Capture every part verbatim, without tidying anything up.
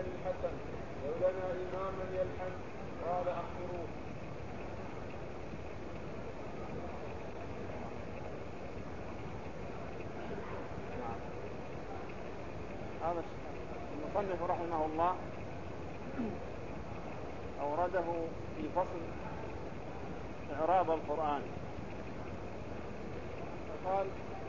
الحسن لو لنا إماما يلحن قال أخبروه. هذا المصنف رحمه الله أورده في فصل إعراب القرآن، فقال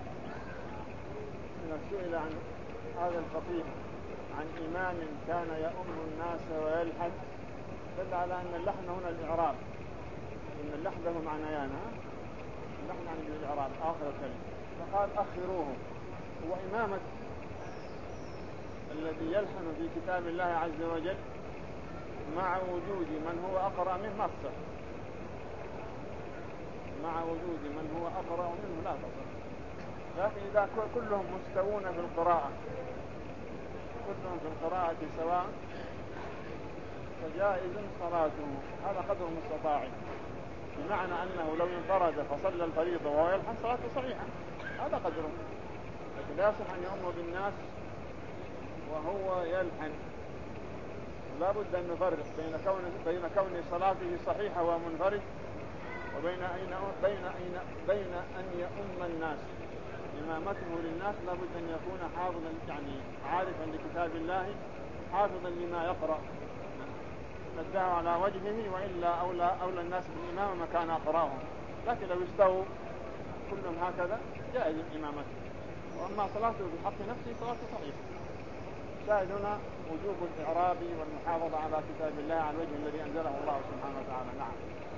إنه سئل عن هذا الفقيه عن إمام كان يؤم الناس ويلحن، دل على أن اللحن هنا الإعراب، إن اللحن له معنيان، اللحن يعني بالإعراب آخر الكلمة. فقال أخروه. وإمامة الذي يلحن في كتاب الله عز وجل مع وجود من هو أقرأ منه ما تصح، مع وجود من هو أقرأ منه لا تصح. لكن إذا كلهم مستوون في القراءة، كلهم في القراءة سواء، فجائز صلاته، هذا قدر مستطاع، بمعنى أنه لو انفرد فصلى الفريضة وهو يلحن صلاته صحيحة، هذا قدره. لكن لا يصح أن يؤم بالناس وهو يلحن. لا بد أن نفرق بين كون بين كون صلاته صحيحة ومنفرد، وبين أين بين أين بين أن يؤم الناس. إمامته للناس لا بد أن يكون حافظا، يعني عارفا لكتاب الله، حافظا لما يقرأ، نداه على وجهه، وإلا أولى أولى الناس بالإمامة ما كان أقرأهم. لكن لو استووا كلهم هكذا جائز إمامته. وأما صلاته بحق نفسه صلاته صحيحة. شاهد هنا وجوب الإعراب والمحافظة على كتاب الله على الوجه الذي أنزله الله سبحانه وتعالى. نعم.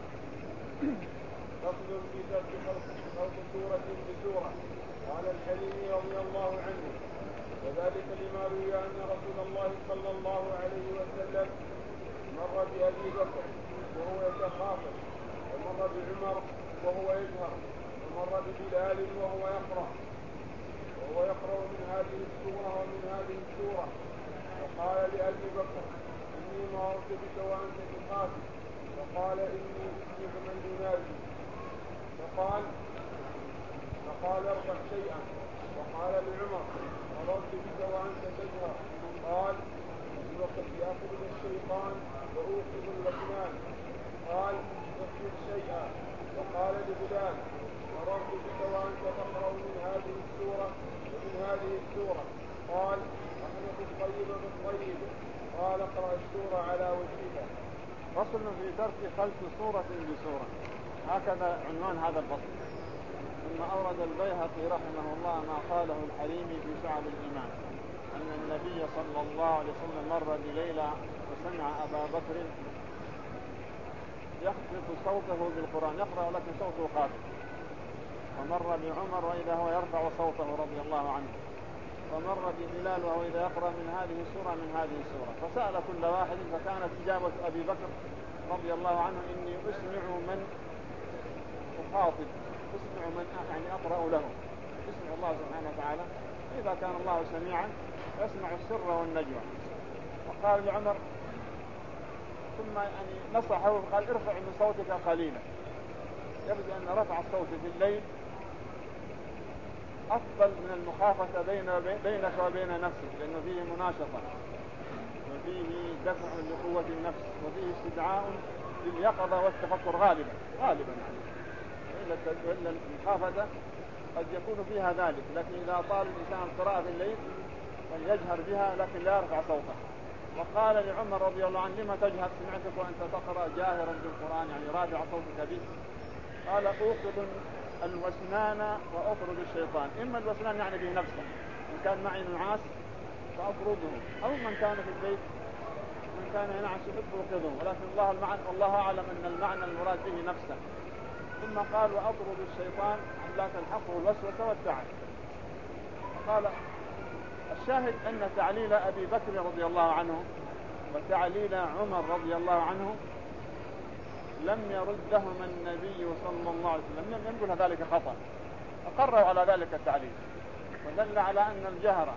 فصل في ترك خلق سورة بسورة. قال الحليمي رضي الله عنه: وذلك لما روي أن رسول الله صلى الله عليه وسلم مر بأبي بكر وهو يتخاطب، ومر بعمر وهو يجهر، ومر ببلال وهو يقرأ وهو يقرأ من هذه السورة ومن هذه السورة، فقال لأبي بكر: إني مررت بك وأنت تخاطب، فقال: إني أسمع من ينادي. فقال فقال ارفع شيئا. وقال لعمر: مررت بك وأنت تجهر، قال: وقد يأخذ الشيطان وأوقظ الأسنان، قال: اخفض شيئا. وقال لبلال: مررت بك وأنت تقرأ من هذه السورة ومن هذه السورة، قال: أحمد الطيب بالطيب، قال: اقرأ السورة على وجهها. فصل في ترك خلق سورة بسورة، هكذا عنوان هذا الفصل. ثم أورد البيهقي رحمه الله ما قاله الحليمي في شعب الإيمان، أن النبي صلى الله عليه وسلم مر بليلة وسمع أبا بكر يخفض صوته بالقرآن، يقرأ لكن صوته خافت. ومر بعمر وإذا هو يرفع صوته رضي الله عنه. ومر ببلال وهو إذا يقرأ من هذه السورة من هذه السورة. فسأل كل واحد، فكانت إجابة أبي بكر رضي الله عنه: إني أسمع من أخاطب، أسمع من يعني أقرأ له، يسمع الله سبحانه وتعالى. إذا كان الله سميعا يسمع السر والنجوى. وقال لعمر، ثم يعني نصحه وقال: ارفع من صوتك قليلا. يبدو أن رفع الصوت في الليل أفضل من المخافة بين بينك وبين نفسك، لأنه فيه مناشطة وفيه دفع لقوة النفس وفيه استدعاء لليقظة والتفكر غالبا غالبا يعني. إلا المخافة قد يكون فيها ذلك، لكن إذا طال الإنسان القراءة في الليل فليجهر بها لكن لا يرفع صوته. وقال لعمر رضي الله عنه: لما تجهر؟ سمعتك وأنت تقرأ جاهرا بالقرآن، يعني رافع صوتك به. قال: أوقظ الوسنان وأطرد الشيطان. إما الوسنان يعني به نفسه، إن كان معي نعاس فأطرده، أو من كان في البيت من كان ينعس يحب يوقظه، ولكن الله المعنى الله أعلم أن المعنى المراد به نفسه. ثم قال: وأطرد الشيطان عملاك الحق والوسوسة والتعب. قال الشاهد أن تعليل أبي بكر رضي الله عنه وتعليل عمر رضي الله عنه لم يردهما النبي صلى الله عليه وسلم، لم يقول ذلك خطأ، أقروا على ذلك التعليل، ودل على أن الجهر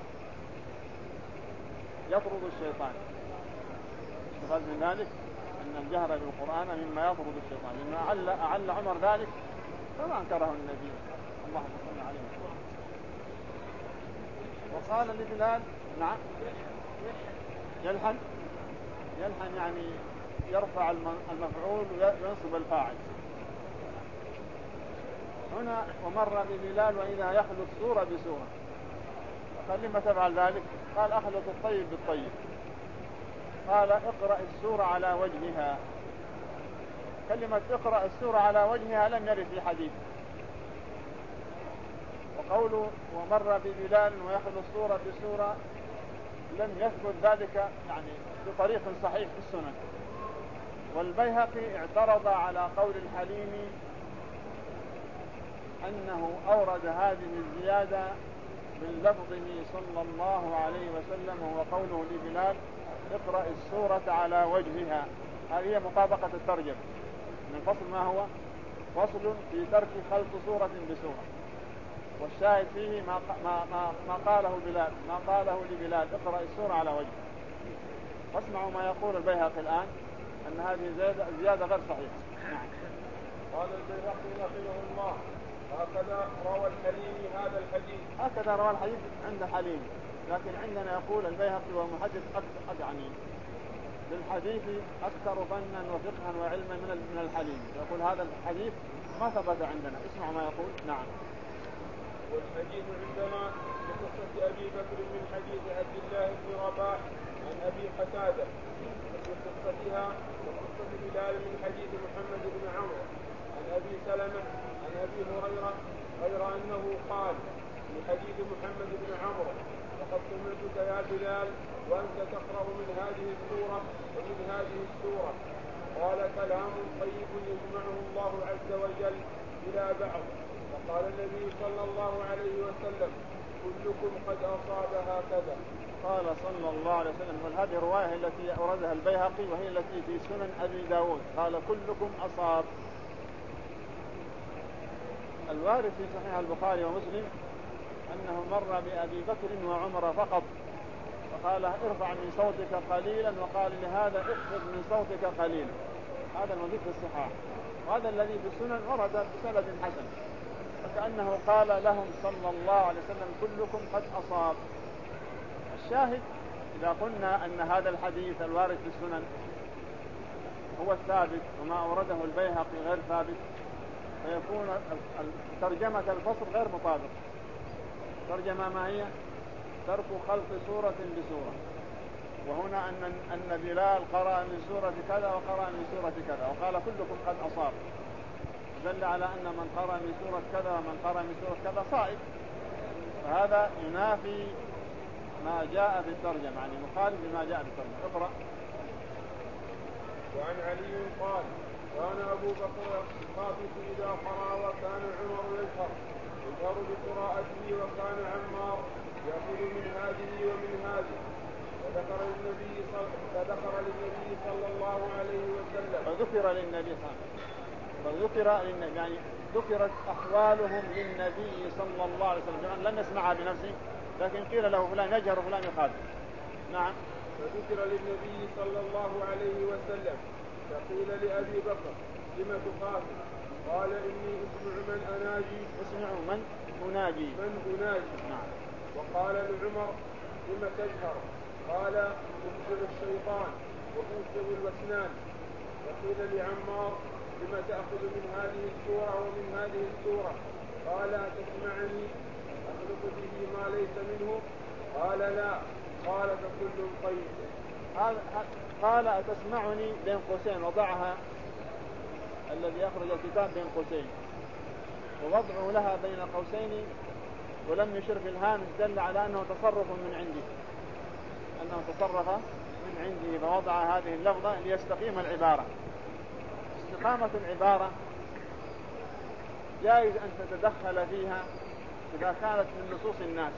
يطرد الشيطان. استفاد من ذلك أن الجهر بالقرآن مما يطرد الشيطان، لما أعل, أعل عمر ذلك فما أنكره النبي اللهم صل عليه وسلم. وقال لبلال: نعم يلحن يلحن يعني يرفع المفعول وينصب الفاعل. هنا ومر ببلال وإذا يخلط سورة بسورة، قال لما تفعل ذلك؟ قال أخلط الطيب بالطيب. قال اقرأ السورة على وجهها. كلمة اقرأ السورة على وجهها لم يرد في حديث. وقوله ومر ببلال ويخلط السورة بسورة لم يثبت ذلك يعني بطريق صحيح في السنن. والبيهقي اعترض على قول الحليمي أنه أورد هذه الزيادة من لفظه صلى الله عليه وسلم، وهو قوله لبلال اقرأ السورة على وجهها. هذه هي مطابقة الترجمة. من الفصل ما هو؟ فصل في ترك خلط سورة بسورة، والشاهد فيه ما, ما, ما, ما قاله بلال ما قاله لبلال اقرأ السورة على وجهها. فاسمعوا ما يقول البيهقي الآن أن هذه زيادة غير صحيحة. نعم. قال البيهقي رحمه الله هكذا روى الحليمي هذا الحديث. هكذا روى الحديث عند حليم، لكن عندنا يقول البيهقي ومحدث أكثر يعني بالحديث أكثر فنا وفقها وعلما من الحليم، يقول هذا الحديث ما ثبت عندنا. اسمعوا ما يقول. نعم. والحديث عندنا بقصة أبي بكر من حديث عبد الله بن رباح عن أبي قتادة، وفي قصتها وقصة بلال من حديث محمد بن عمرو عن أبي سلمة عن أبي هريرة، غير أنه قال في حديث محمد بن عمرو وقد سمعتك يا بلال وأنت تقرأ من هذه السورة ومن هذه السورة. قال كلام طيب يجمعه الله عز وجل إلى بعض. فقال النبي صلى الله عليه وسلم كلكم قد أصاب هكذا. قال صلى الله عليه وسلم، وهذه الرواية التي أوردها البيهقي وهي التي في سنن أبي داود، قال كلكم أصاب. الوارد في صحيح البخاري ومسلم أنه مر بأبي بكر وعمر فقط، فقال ارفع من صوتك قليلا، وقال لهذا اخفض من صوتك قليلا. هذا الموجود في الصحاح، وهذا الذي في السنن ورد بسند حسن، فكأنه قال لهم صلى الله عليه وسلم كلكم قد أصاب. الشاهد إذا قلنا أن هذا الحديث الوارد في السنن هو الثابت وما أورده البيهقي غير ثابت، فيكون ترجمة الفصل غير مطابق. ترجمة ما هي؟ ترك خلط سورة بسورة. وهنا أن أن بلال قرأ من سورة كذا وقرأ من سورة كذا وقال كلكم قد أصاب، دل على أن من قرأ من سورة كذا ومن قرأ من سورة كذا صائب، فهذا ينافي ما جاء في الترجمة، يعني مخالف لما جاء في الترجمة. اقرأ. وعن علي قال كان أبو بكر خافت إذا قرأ وكان عمر يجهر يجهر بقراءته وكان عمار يأخذ من هذه ومن هذه. فذكر للنبي صلى فذكر للنبي صلى الله عليه وسلم فذكر للنبي صلى فذكر للنبي يعني ذكرت أحوالهم للنبي صلى الله عليه وسلم، لم يسمعها بنفسه لكن قيل له فلان يجهر وفلان يخالف. نعم. فذكر للنبي صلى الله عليه وسلم فقيل لأبي بكر لم تخافت؟ قال إني أسمع من أناجي. أسمع من أناجي من أناجي. نعم. وقال لعمر لم تجهر؟ قال أبصر الشيطان وأنصر الوسنان. وقيل لعمار لما تأخذ من هذه السورة ومن هذه السورة؟ قال تسمعني أخلق به ما ليس منه؟ قال لا. قال فكل طيب. قال أتسمعني بين قوسين، وضعها الذي يخرج الكتاب بين قوسين، ووضعه لها بين قوسين ولم يشر في الهامش دل على أنه تصرف من عنده، أنه تصرف من عنده فوضع هذه اللفظة ليستقيم العبارة. استقامة العبارة جائز أن تتدخل فيها إذا كانت من نصوص الناس.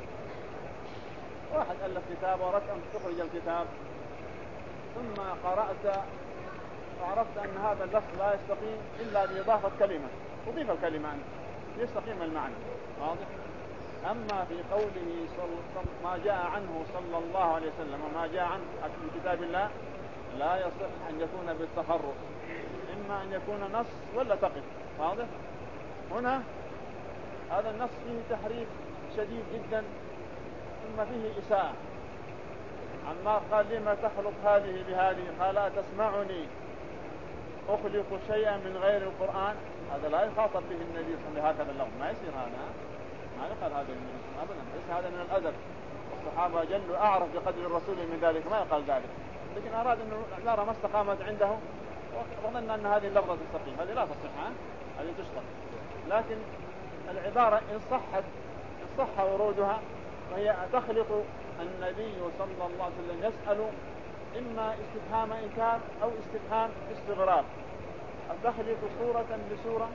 واحد ألف كتاب وأردت أن تخرج الكتاب ثم قرأت وعرفت أن هذا اللفظ لا يستقيم إلا بإضافة كلمة، تضيف الكلمة أنت ليستقيم المعنى. واضح؟ أما في قوله صل... ما جاء عنه صلى الله عليه وسلم وما جاء عنه في كتاب الله لا يصح أن يكون بالتخرص، إما أن يكون نص ولا تقف. واضح؟ هنا هذا النص فيه تحريف شديد جدا ثم فيه إساءة، عمار قال لما تخلق هذه بهذه؟ قال أتسمعني أخلق شيئا من غير القرآن؟ هذا لا يخاطب به النبي صلى الله عليه وسلم بهكذا اللفظ، ما يصير هذا، ما يقال هذا النبي صلى الله عليه وسلم أبدا، ليس هذا من الأدب. الصحابة جلوا أعرف بقدر الرسول من ذلك، ما يقال ذلك، لكن أراد أنه نرى ما استقامت عنده وظن أن هذه اللفظة تستقيم، هذه لا تصح، هذه تشطر. لكن العبارة إن صحت إن صح ورودها وهي تخلق النبي صلى الله عليه وسلم يسأل إما استفهام إنكار أو استفهام استغراب. أتخلق صورة بسورة؟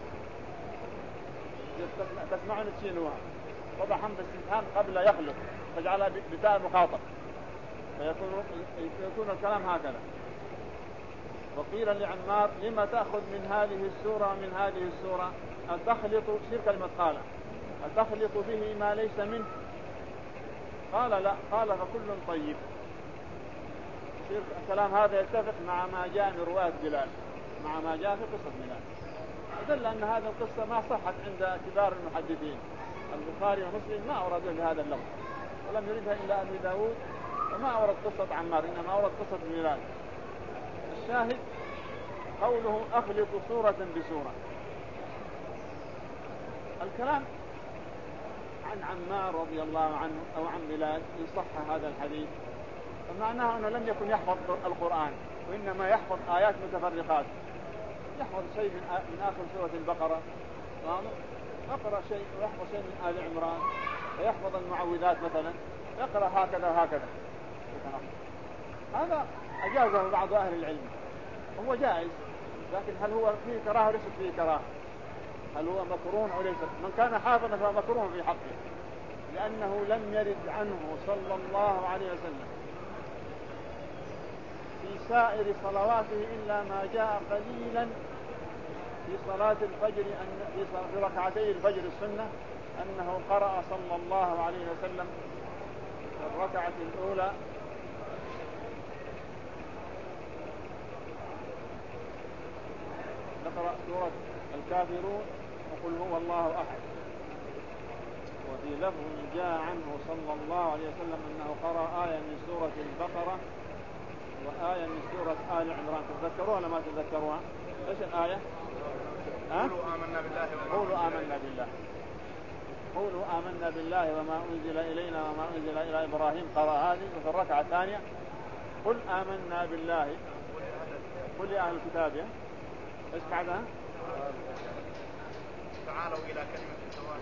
تسمعون تشينوها وضع حمد استفهام قبل يخلق فجعلها بتاء مخاطب فيكون يكون الكلام هكذا. وقيل لعمار لما تأخذ من هذه السورة ومن هذه السورة؟ أتخلط شير كلمة قال أتخلط به ما ليس منه؟ قال لا، قال فكل طيب. الكلام هذا يتفق مع ما جاء من رواية بلال، مع ما جاء في قصة بلال، دل أن هذه القصة ما صحت عند كبار المحدثين. البخاري ومسلم ما أوردوا بهذا اللفظ ولم يردها إلا أبي داود، وما أورد قصة عمار إنما أورد قصة بلال. الشاهد قوله أخلط صورة بسورة. الكلام عن عمار رضي الله عنه أو عن بلال إن صح هذا الحديث فمعناه أنه لم يكن يحفظ القرآن، وإنما يحفظ آيات متفرقات، يحفظ شيء من آخر سورة البقرة، يقرأ شيء ويحفظ شيء من آل عمران، ويحفظ المعوذات مثلا، يقرأ هكذا وهكذا. هذا أجازه بعض أهل العلم، هو جائز، لكن هل هو فيه كراهة ليس فيه كراهة؟ هل هو مكروه أو ليس؟ من كان حافظا فهو مكروه في حقه، لأنه لم يرد عنه صلى الله عليه وسلم في سائر صلواته إلا ما جاء قليلا في صلاة الفجر، أن في ركعتي الفجر السنة أنه قرأ صلى الله عليه وسلم في الركعة الأولى نقرأ سورة الكافرون وقل هو الله أحد. وفي لفظ جاء عنه صلى الله عليه وسلم أنه قرأ آية من سورة البقرة وآية من سورة آل عمران. تتذكروها ولا ما تتذكروها؟ إيش الآية؟ قولوا آمنا بالله قولوا آمنا بالله قولوا آمنا بالله وما أنزل إلينا وما أنزل إلى إبراهيم، قرأ هذه. وفي الركعة الثانية قل آمنا بالله قل يا أهل الكتاب. إيش بعدها؟ تعالوا إلى كلمة سواء.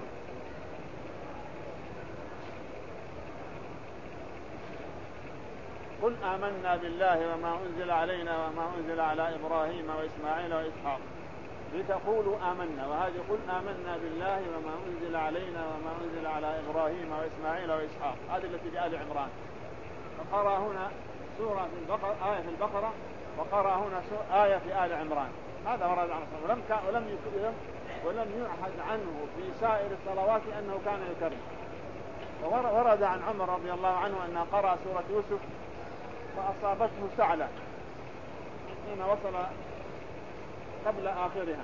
قل آمنا بالله وما أنزل علينا وما أنزل على إبراهيم وإسماعيل وإسحاق. لتقولوا آمنا، وهذه قل آمنا بالله وما أنزل علينا وما أنزل على إبراهيم وإسماعيل وإسحاق، هذه التي في آل عمران. فقرأ هنا سورة في البقرة، آية في البقرة، وقرأ هنا آية في آل عمران. هذا ورد عنه ولم كان ولم يكرم ولم يعهد عنه في سائر الصلوات أنه كان يكرم. وورد عن عمر رضي الله عنه أنه قرأ سورة يوسف فأصابته سعلة حين وصل قبل آخرها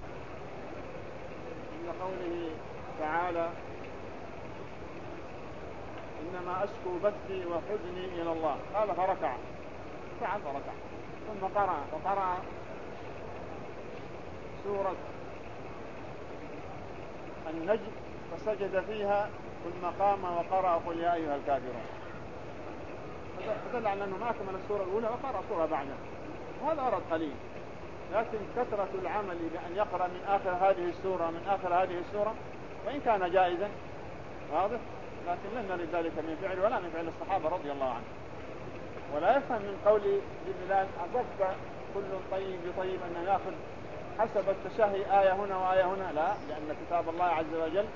من قوله تعالى إنما أشكو بثي وحزني إلى الله. قال فركع فعل فركع ثم قرأ وقرأ سورة النجم فسجد فيها ثم قام وقرأ قل يا أيها الكافرون. فدل على أنه ما أكمل السورة الأولى وقرأ سورة بعدها، وهذا ورد قليل. لكن كثرة العمل بأن يقرأ من آخر هذه السورة من آخر هذه السورة وإن كان جائزا واضح، لكن لن نرد ذلك من فعل ولا من فعل الصحابة رضي الله عنهم. ولا يفهم من قول بلال أضف كل طيب بطيب أن يأخذ حسب التشهي آية هنا وآية هنا، لا، لأن كتاب الله عز وجل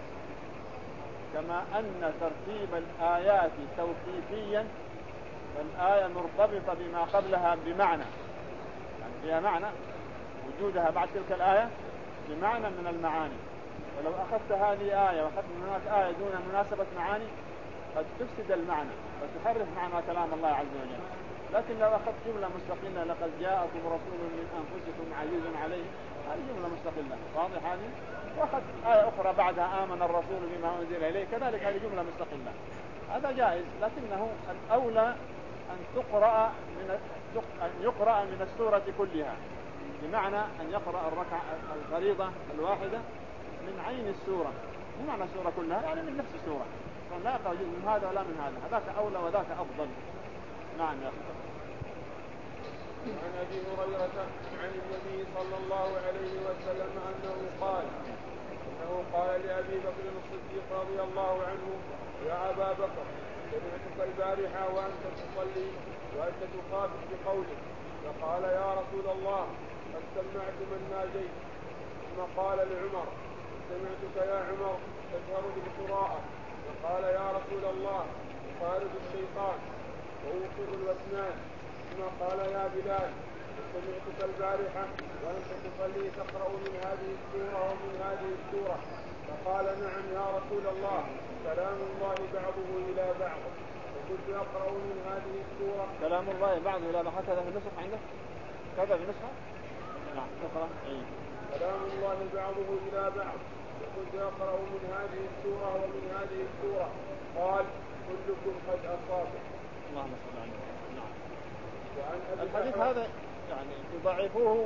كما أن ترتيب الآيات توقيفيا فالآية مرتبطة بما قبلها بمعنى، يعني فيها معنى وجودها بعد تلك الآية بمعنى من المعاني. ولو أخذت هذه آية وأخذت من هناك آية دون مناسبة معاني قد تفسد المعنى وتحرف معنى كلام الله عز وجل. لكن لو أخذت جملة مستقلة لقد جاءكم رسول من أنفسكم عزيز عليه، هذه جملة مستقلة واضح هذه. وأخذت آية أخرى بعدها آمن الرسول بما أنزل إليه، كذلك هذه جملة مستقلة. هذا جائز، لكنه الأولى أن تقرأ من أن يقرأ من السورة كلها، بمعنى أن يقرأ الركعة الفريضة الواحدة من عين السورة، بمعنى السورة كلها يعني من نفس السورة، لا يقرأ جزء من هذا ولا من هذا، هذاك أولى وذاك أفضل. نعم يا أخي. وعن أبي هريرة عن النبي صلى الله عليه وسلم أنه قال أنه قال لأبي بكر الصديق رضي الله عنه: يا أبا بكر، سمعتك البارحة وأنت تصلي وأنت تخاطب بقولك، فقال: يا رسول الله، قد سمعت من ناجيت. ثم قال لعمر: سمعتك يا عمر تجهر بالقراءة. فقال: يا رسول الله، أخالف الشيطان وأوقظ الوثنان. ثم قال: يا بلال، سمعتك البارحة وأنت تصلي تقرأ من هذه السورة ومن هذه السورة. فقال: نعم يا رسول الله، كلام الله بعضه إلى بعض. فكنت أقرأ من هذه السورة كلام الله بعضه إلى بعض. هكذا في النسخ عندك؟ كذا في النسخة؟ نعم اقرأ. كلام الله بعضه إلى بعض. فكنت أقرأ من هذه السورة ومن هذه السورة. قال: كلكم قد أصاب. اللهم صل على النبي. نعم. وعن الحديث هذا يعني يضعفوه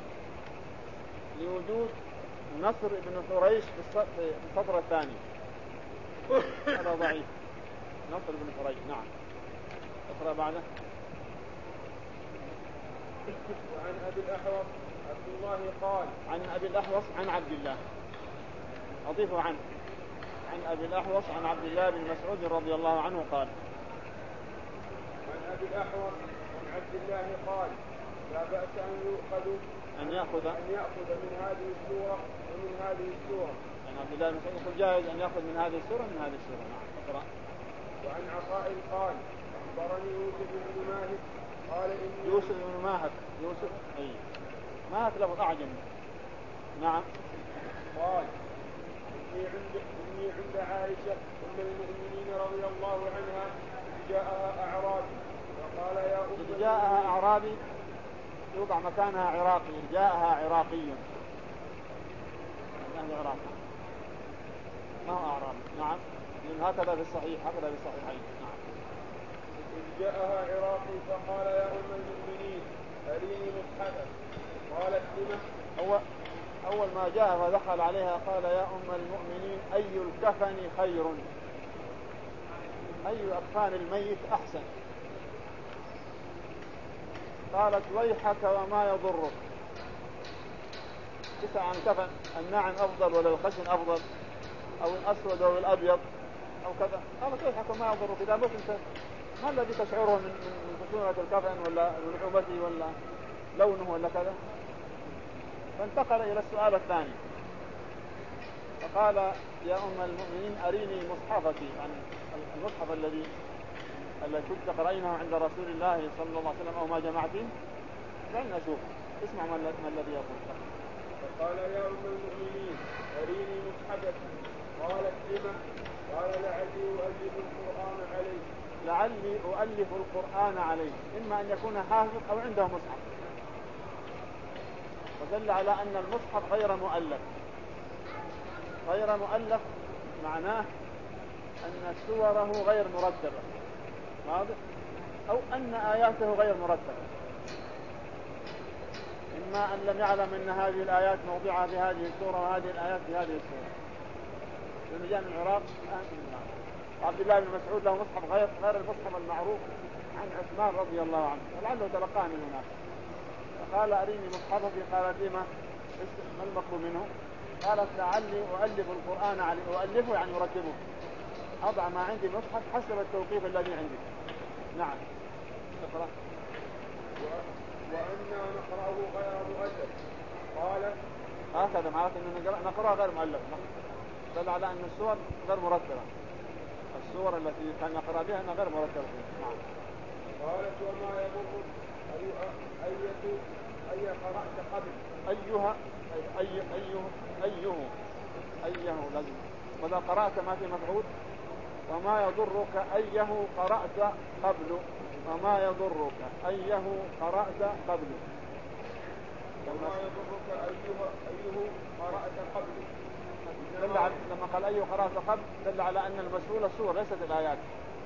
لوجود نصر بن ثريش في السطر الثاني، هذا ضعيف. نصر بن ثريش. نعم. اقرأ بعده. وعن أبي الأحوص عبد الله قال: عن أبي الأحوص عن عبد الله، أضيفه عنه. عن أبي الأحوص عن عبد الله بن مسعود رضي الله عنه قال: عن أبي الأحوص عن عبد الله قال: لا بأس أن يؤخذ أن يأخذ أن يأخذ من هذه السورة ومن هذه السورة. عن عبد الله بن مسعود يقول: جائز أن يأخذ من هذه السورة ومن هذه السورة. نعم. اقرأ. وعن عطاء قال: أخبرني يوسف بن ماهك قال: إني يوسف بن ماهك. يوسف أي ماهك لفظ أعجم. نعم. قال: إني عند إني عند عائشة أم المؤمنين رضي الله عنها جاءها أعرابي فقال: يا أم جاءها أعرابي يوضع مكانها عراقي، جاءها عراقي من أهل العراق، ما هو أعرابي. نعم. من هكذا في الصحيح، هكذا في الصحيحين. نعم. جاءها عراقي فقال: يا أم المؤمنين، أريني مصحفا. قالت: لم؟ أول, أول ما جاء فدخل عليها قال: يا أم المؤمنين، أي الكفن خير؟ أي أكفان الميت أحسن؟ قالت: ويحك وما يضرك. تسأل عن كفن الناعم أفضل ولا الخشن أفضل، أو الأسود أو الأبيض أو كذا. قالت: ويحك وما يضرك، إذا مت أنت ما الذي تشعره من من خشونة الكفن ولا رطوبته ولا لونه ولا كذا؟ فانتقل إلى السؤال الثاني فقال: يا أم المؤمنين، أريني مصحفتي، يعني المصحف الذي الذي كنت تقرأينه عند رسول الله صلى الله عليه وسلم أو ما جمعتين، لن أشوف. اسمع ما الذي يقول. فقال: يا أم المؤمنين، أريني مصحفتي. قالت: لم؟ قال: لعلي أؤلف القرآن عليه. لعلي أؤلف القرآن عليه، إما أن يكون حافظ أو عنده مصحف، ودل على أن المصحف غير مؤلف. غير مؤلف معناه أن سوره غير مرتبة، واضح؟ أو أن آياته غير مرتبة، إما أن لم يعلم أن هذه الآيات موضعها في هذه السورة وهذه الآيات في هذه السورة. لما جاء من العراق عبد الله بن مسعود له مصحف غير غير المصحف المعروف عن عثمان رضي الله عنه، ولعله تلقاه من هناك. فقال: أريني مصحفك. قالت: لما؟ ما المطلوب منه؟ قالت: لعلي أؤلف القرآن عليه. أؤلفه يعني أرتبه، أضع ما عندي مصحف حسب التوقيف الذي عندي. نعم. اقرأ. وأنا نقرأه غير مؤلف. قالت: هكذا معناته أن نقرأه غير مؤلف، دل على أن السور غير مرتبة. السور التي كان يقرأ بها أنها غير مرتبة. نعم. قالت: وما يضرك أي أية أي قرأت قبل؟ أيها أي أيه أيه أيه لازم. وإذا قرأت ما في مفعول. وما يضرك أيه قرأت قبل. وما يضرك أيه قرأت قبل. وما يضرك أيه أيه قرأت قبل. دل على لما قال أيه قرأت قبل دل على أن المسؤول السور ليست الآيات.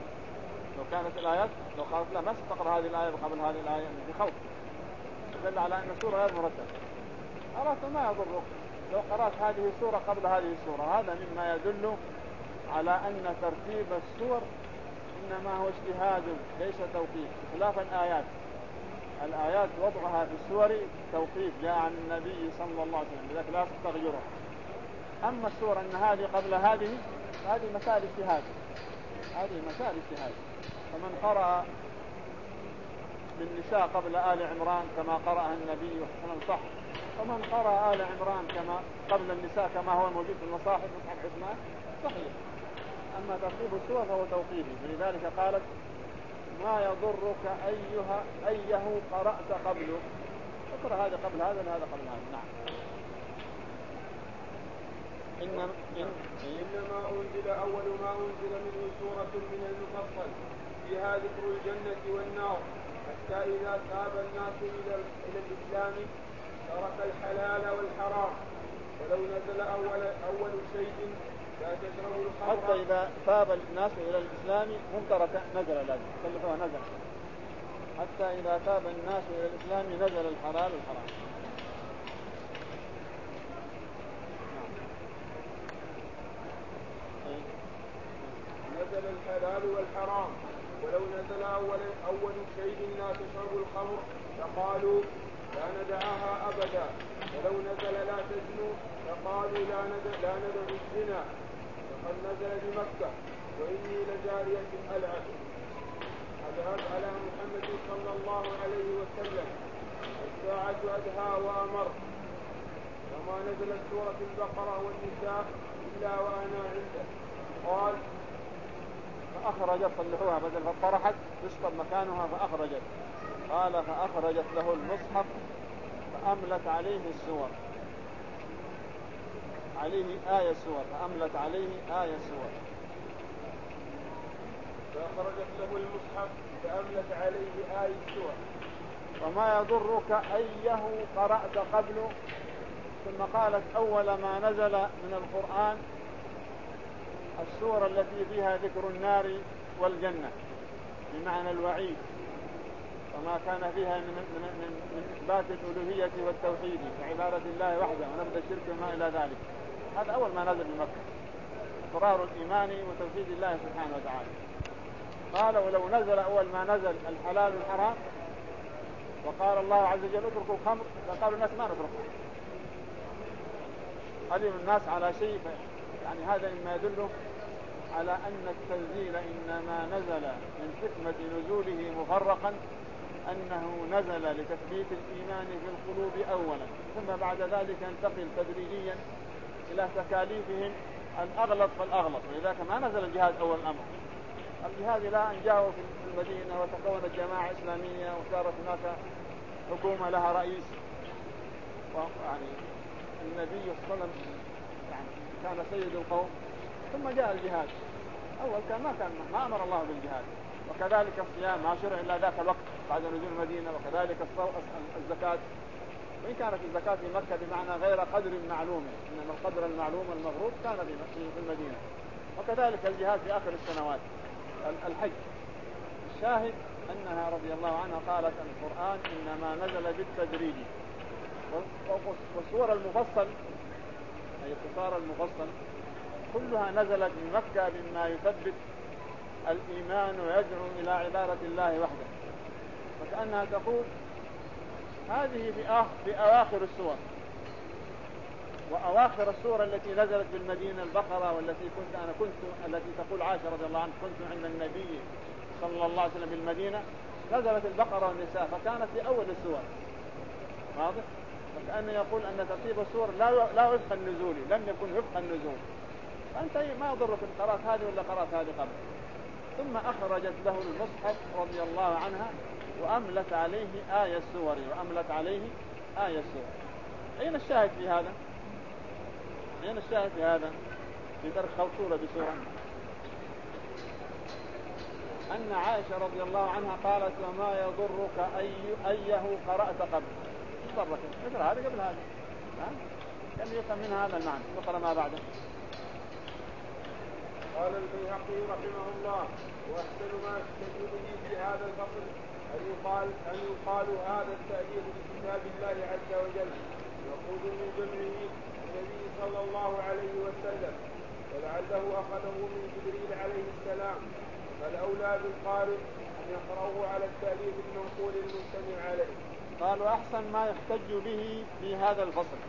لو كانت الآيات لو قالت لا ما ستقرأ هذه الآية قبل هذه الآية بخوف يدل على أن السورة غير مرتبة. قرأت ما يضرك لو قرأت هذه السورة قبل هذه السورة. هذا مما يدل على أن ترتيب السور إنما هو اجتهاد ليس توقيف، خلاف الآيات. الآيات وضعها في السور توقيف جاء عن النبي صلى الله عليه وسلم، لذلك لا تستغيره. أما السورة أن هذه قبل هذه هذه مسائل اجتهاد، هذه مسائل اجتهاد. فمن قرأ بالنساء قبل آل عمران كما قرأها النبي وحسن صح، ومن قرأ آل عمران كما قبل النساء كما هو موجود في المصاحف مصحف عثمان صحيح. أما ترتيب السور فهو توقيفي، فلذلك قالت ما يضرك أيها أيه قرأت قبله، اقرأ هذا قبل هذا وهذا قبل هذا. نعم. إنما, إنما أنزل أول ما أنزل منه سورة من المفصل فيها ذكر الجنة والنار، حتى إذا تاب الناس إلى الإسلام ترك الحلال والحرام، ولو نزل أول, أول شيء لا تشربوا الخمر. حتى إذا تاب الناس إلى الإسلام هم ترك نزل لازم خلفوها نزل. حتى إذا تاب الناس إلى الإسلام نزل الحلال والحرام. نزل الحلال والحرام، ولو نزل أول, أول شيء لا تشربوا الخمر فقالوا لا ندعها أبدا، ولو نزل لا تزنوا فقالوا لا ندع, لا ندع الزنا، فقد نزل بمكة وإني لجارية ألعب أذهب على محمد صلى الله عليه وسلم الساعة أدهى وأمر. وما نزلت سورة البقرة والنساء إلا وأنا عنده. قال فأخرجت صلحوها بدل فطرحت تشطب مكانها فأخرجت. قال فأخرجت له المصحف فأملت عليه السور، عليه آية السور، فأملت عليه آية السور. فأخرجت له المصحف فأملت عليه آية السور. وما يضرك أيه قرأت قبله. ثم قالت أول ما نزل من القرآن السورة التي فيها ذكر النار والجنة بمعنى الوعيد، وما كان فيها من, من, من, من إثبات الألوهية والتوحيد وعبادة الله وحده ونبذ الشرك وما إلى ذلك. هذا أول ما نزل بمكة، إقرار الإيمان وتوحيد الله سبحانه وتعالى. قال ولو نزل أول ما نزل الحلال والحرام وقال الله عز وجل اتركوا الخمر فقالوا الناس ما نتركه، علم الناس على شيء. يعني هذا مما يدل على أن التنزيل إنما نزل من حكمة نزوله مفرقا، أنه نزل لتثبيت الإيمان في القلوب أولا، ثم بعد ذلك ينتقل تدريجيا إلى تكاليفهم الأغلط فالأغلط. ولذلك ما نزل الجهاد أول الأمر. الجهاد لا أن جاءوا في المدينة وتكونت جماعة إسلامية وصارت هناك حكومة لها رئيس، يعني النبي صلى الله عليه وسلم يعني كان سيد القوم، ثم جاء الجهاد. أول كان ما كان ما أمر الله بالجهاد. وكذلك الصيام ما شرع إلا ذاك الوقت بعد نزول المدينة، وكذلك الزكاة، وإن كانت الزكاة في مكة بمعنى غير قدر معلوم، إنما القدر المعلوم المغروب كان في المدينة. وكذلك الجهاد في آخر السنوات. الحج الشاهد أنها رضي الله عنها قالت أن القرآن إنما نزل بالتدريج، والسور المفصل أي قصار المفصل كلها نزلت من مكة بما يثبت الإيمان ويدعو إلى عبادة الله وحده. فكأنها تقول هذه في, آخر في أواخر السور، وأواخر السورة التي نزلت بالمدينة البقرة، والتي كنت أنا كنت التي تقول عائشة رضي الله عنها كنت عند النبي صلى الله عليه وسلم بالمدينة، نزلت البقرة والنساء فكانت في أول السور. واضح؟ فكأنه يقول أن ترتيب السور لا لا وفق النزولي، لم يكن وفق النزول. فأنت ما يضرك إن قرأت هذه ولا قرأت هذه قبل. ثم أخرجت له المصحف رضي الله عنها وأملت عليه آية السور، وأملت عليه آية السور. أين الشاهد في هذا؟ أين الشاهد في هذا؟ في ترك سورة بسورة. أن عائشة رضي الله عنها قالت وما يضرك أي أيه قرأت قبل. ضرك مثل هذا قبل هذا. كم يفهم من هذا المعنى؟ نقرأ ما بعده. قال البيهقي رحمه الله واحسن ما يحتج به في هذا الفصل ان يقال ان يقال هذا التأليف لكتاب الله عز وجل مأخوذ من جمعه النبي صلى الله عليه وسلم ولعله اخذه من جبريل عليه السلام، فالاولى بالقارئ ان يقرأه على التأليف المنقول المجتمع عليه. قال وأحسن ما يحتج به في هذا الفصل،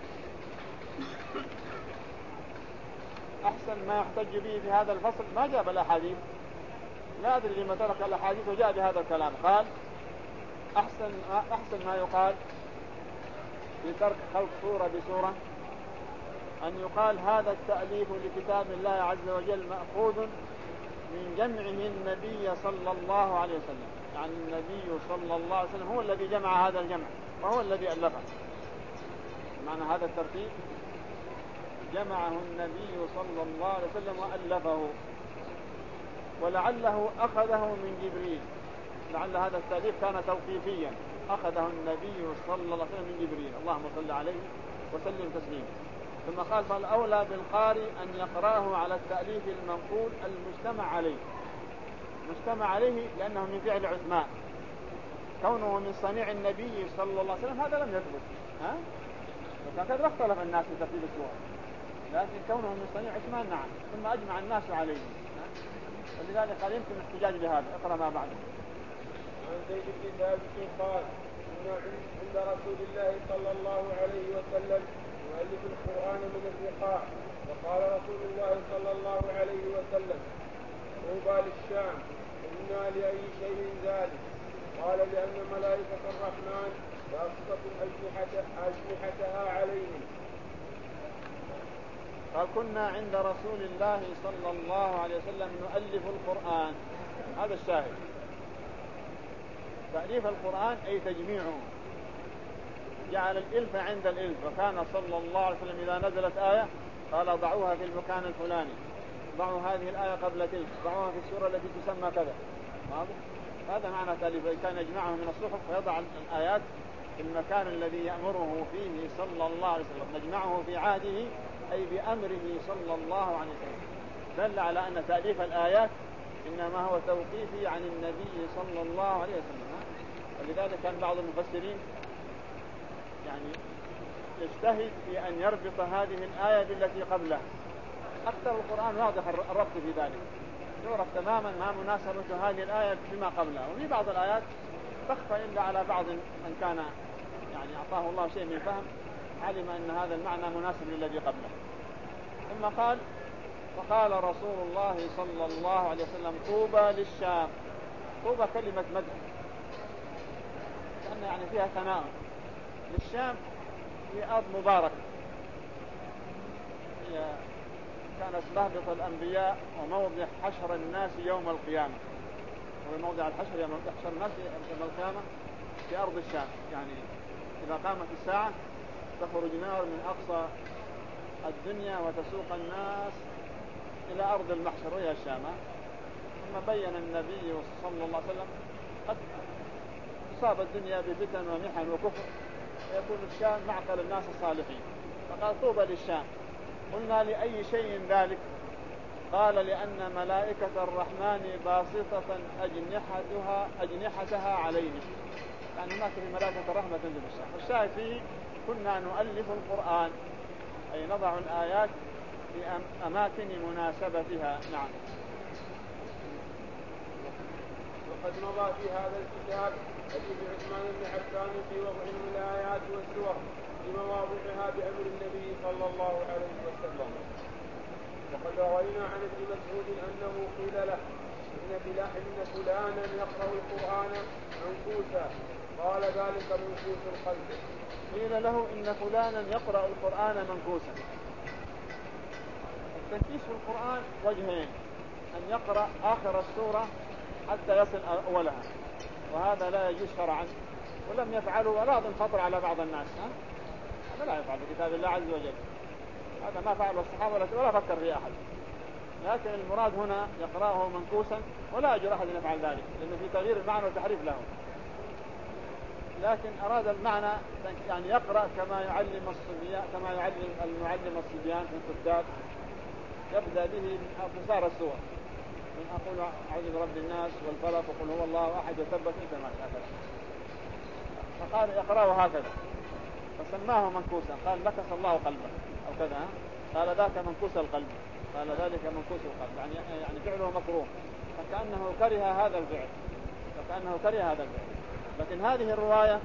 أحسن ما يحتج به في هذا الفصل ما جاب الأحاديث، لا أدري لما ترك الأحاديث وجاء بهذا الكلام. قال أحسن أحسن ما يقال في ترك خلق سورة بسورة أن يقال هذا التأليف لكتاب الله عز وجل مأخوذ من جمعه النبي صلى الله عليه وسلم، يعني النبي صلى الله عليه وسلم هو الذي جمع هذا الجمع وهو الذي ألفه. معنى هذا الترتيب جمعه النبي صلى الله عليه وسلم وألفه، ولعله أخذه من جبريل، لعل هذا التأليف كان توقيفيا أخذه النبي صلى الله عليه وسلم من جبريل، اللهم صل عليه وسلم تسليما. ثم قال فالأولى بالقارئ أن يقرأه على التأليف المنقول المجتمع عليه، مجتمع عليه لأنه من فعل عثمان، كونه من صنيع النبي صلى الله عليه وسلم هذا لم يثبت، ها؟ وكان اختلف الناس في ترتيب السور، لكن كونه من صنيع عثمان نعم، ثم أجمع الناس عليه، ولذلك قال يمكن الاحتجاج بهذا. اقرأ ما بعده. عن زيد بن ثابت قال كنا عند رسول الله صلى الله عليه وسلم يؤلف القرآن من الرقاع، وقال رسول الله صلى الله عليه وسلم طوبى للشام، قلنا لأي شيء ذلك؟ قال لأن ملائكة الرحمن باسطة أجنحتها عليهم. قال كنا عند رسول الله صلى الله عليه وسلم نؤلف القرآن، هذا الشاهد. تأليف القرآن أي تجميعه، جعل الإلف عند الإلف، وكان صلى الله عليه وسلم إذا نزلت آية قال ضعوها في المكان الفلاني، ضعوا هذه الآية قبل تلك، ضعوها في السورة التي تسمى كذا. هذا معنى تأليف، كان يجمعه من الصحف ويضع الآيات في المكان الذي يأمره فيه صلى الله عليه وسلم، نجمعه في عهده أي بأمره صلى الله عليه وسلم، دل على أن تأليف الآيات إنما هو توقيفي عن النبي صلى الله عليه وسلم. ولذلك كان بعض المفسرين يعني يجتهد في أن يربط هذه الآية بالتي قبلها، أكثر القرآن واضح الربط في ذلك، يعرف تماما ما مناسبة هذه الآية بما قبلها، وفي بعض الآيات تخفى إلا على بعض من كان يعني أعطاه الله شيء من فهم، علم أن هذا المعنى مناسب للذي قبله. ثم قال وقال رسول الله صلى الله عليه وسلم طوبى للشام. طوبى كلمة مدح، لأن يعني فيها ثناء. للشام هي أرض مباركة، هي كانت مهبط الأنبياء وموضع حشر الناس يوم القيامة، وموضع الحشر يوم يحشر الناس يوم القيامة في أرض الشام. يعني إذا قامت الساعة تخرج نار من أقصى الدنيا وتسوق الناس إلى أرض المحشر وهي الشام. ثم بين النبي صلى الله عليه وسلم قد تصاب الدنيا بفتن ومحن وكفر، ويكون الشام معقل الناس الصالحين، فقال طوبى للشام. قلنا لأي شيء ذلك؟ قال لأن ملائكة الرحمن باسطة أجنحتها أجنحتها عليهم، يعني هناك في ملائكة الرحمة تنزل الشام. الشاهد فيه كنا نؤلف القرآن أي نضع الآيات في أماكن مناسبتها. نعم. وقد مضى في هذا الكتاب حديث عثمان بن عفان في وضعهم الآيات والسور في مواضعها بأمر النبي صلى الله عليه وسلم. وقد روينا عن ابن مسعود أنه قيل له إن فلانا يقرأ القرآن منكوسا، قال ذلك منكوس القلب. قيل له إن فلانا يقرأ القرآن منكوسا. التنكيس في القرآن وجهين: أن يقرأ آخر السورة حتى يصل أولها، وهذا لا يجوز شرعا، ولم يفعله ولا أظن خطر على بعض الناس. ها؟ هذا لا يفعل في كتاب الله عز وجل، هذا ما فعله الصحابة ولا فكر فيه أحد. لكن المراد هنا يقرأه منكوسا، ولا يجوز أحد أن يفعل ذلك، لأنه في تغيير المعنى وتحريف له. لكن أراد المعنى يعني يقرأ كما يعلم الصبيان، كما يعلم المعلم الصبيان في الكتاب، يبدأ به من قصار السور، من أقول أعوذ برب الناس والفلق وقل هو الله أحد وثبت إذا ما هكذا. فقال يقرأه هكذا فسماه منكوسا، قال نكس الله قلبه أو كذا، قال ذاك منكوس القلب، قال ذلك منكوس القلب، يعني يعني فعله مكروه، فكأنه كره هذا الفعل، فكأنه كره هذا الفعل. لكن هذه الرواية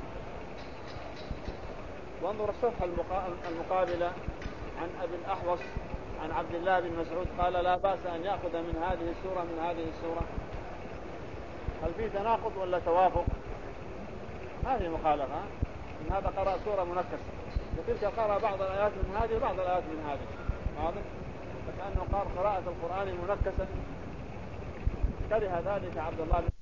وانظر الصفحة المقابلة عن أبي الأحوص عن عبد الله بن مسعود قال لا بأس أن يأخذ من هذه السورة من هذه السورة. هل في تناقض ولا توافق؟ ما في مخالفة، إن هذا قرأ سورة منكسة وتلك قرأ بعض الآيات من هذه وبعض الآيات من هذه، واضح؟ فكأنه قال قراءة القرآن منكسة، كره ذلك عبد الله بن